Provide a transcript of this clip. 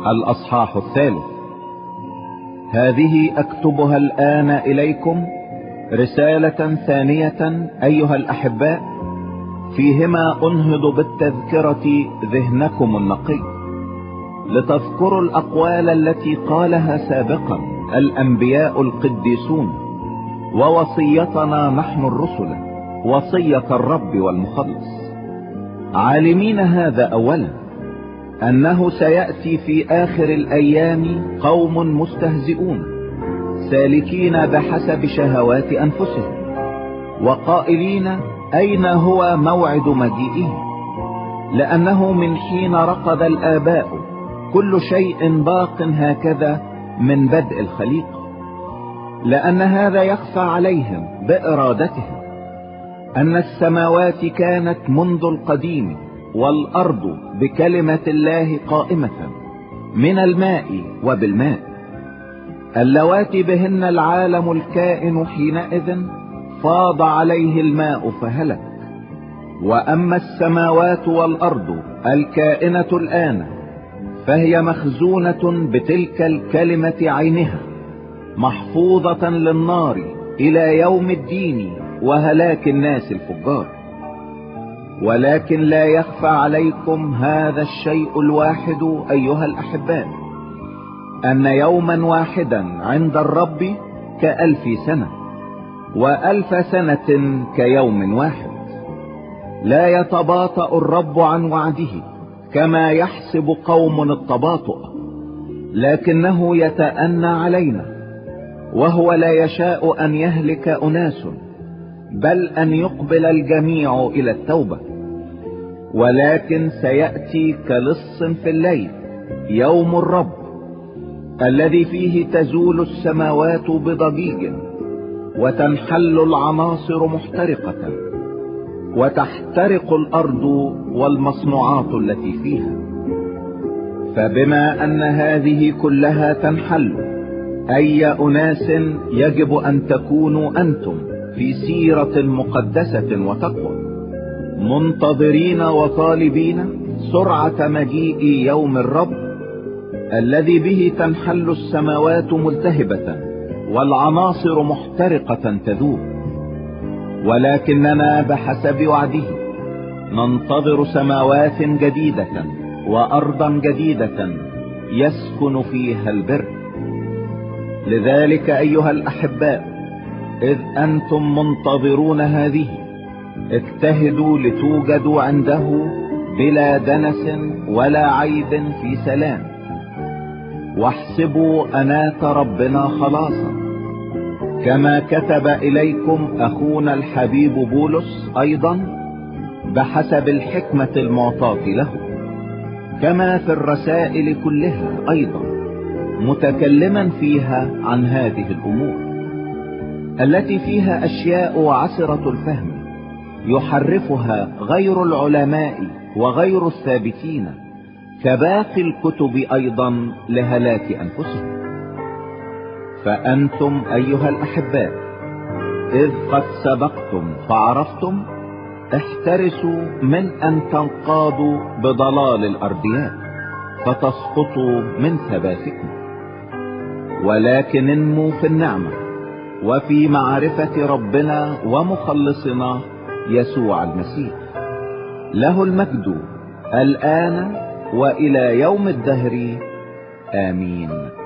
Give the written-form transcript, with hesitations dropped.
الأصحاح 3. هذه أكتبها الآن إليكم رسالة ثانية أيها الأحباء، فيهما أنهض بالتذكرة ذهنكم النقي، لتذكروا الأقوال التي قالها سابقا الأنبياء القديسون، ووصيتنا نحن الرسل، وصية الرب والمخلص، عالمين هذا أولا، أنه سيأتي في آخر الأيام قوم مستهزئون سالكين بحسب شهوات أنفسهم، وقائلين أين هو موعد مجيئه؟ لأنه من حين رقد الآباء كل شيء باق هكذا من بدء الخليقة، لأن هذا يخفى عليهم بإرادتهم، أن السماوات كانت منذ القديم والأرض بكلمة الله قائمة من الماء وبالماء، اللواتي بهن العالم الكائن حينئذ فاض عليه الماء فهلك. وأما السماوات والأرض الكائنة الآن فهي مخزونة بتلك الكلمة عينها، محفوظة للنار إلى يوم الدين وهلاك الناس الفجار. ولكن لا يخفى عليكم هذا الشيء الواحد أيها الأحباء، أن يوما واحدا عند الرب ك1000 سنة، و1000 سنة كيوم واحد. لا يتباطأ الرب عن وعده كما يحسب قوم التباطؤ، لكنه يتأنى علينا، وهو لا يشاء أن يهلك أناس، بل أن يقبل الجميع إلى التوبة. ولكن سيأتي كلص في الليل يوم الرب، الذي فيه تزول السماوات بضجيج، وتنحل العناصر محترقة، وتحترق الأرض والمصنوعات التي فيها. فبما أن هذه كلها تنحل، أي أناس يجب أن تكونوا أنتم في سيرة مقدسة وتقوى، منتظرين وطالبين سرعة مجيء يوم الرب، الذي به تنحل السماوات ملتهبة والعناصر محترقة تذوب. ولكننا بحسب وعده ننتظر سماوات جديدة وأرضا جديدة يسكن فيها البر. لذلك أيها الأحباء، إذ أنتم منتظرون هذه، اجتهدوا لتوجدوا عنده بلا دنس ولا عيب في سلام، واحسبوا أنات ربنا خلاصا، كما كتب إليكم أخونا الحبيب بولس أيضا بحسب الحكمة المعطاة له، كما في الرسائل كلها أيضا، متكلما فيها عن هذه الأمور التي فيها أشياء عسرة الفهم يحرفها غير العلماء وغير الثابتين، كباقي الكتب أيضا لهلاك أنفسهم. فأنتم أيها الأحباء، إذ قد سبقتم فعرفتم، احترسوا من أن تنقادوا بضلال الأردياء فتسقطوا من ثباتكم، ولكن انموا في النعمة وفي معرفة ربنا ومخلصنا يسوع المسيح، له المجد الآن وإلى يوم الدهر، آمين.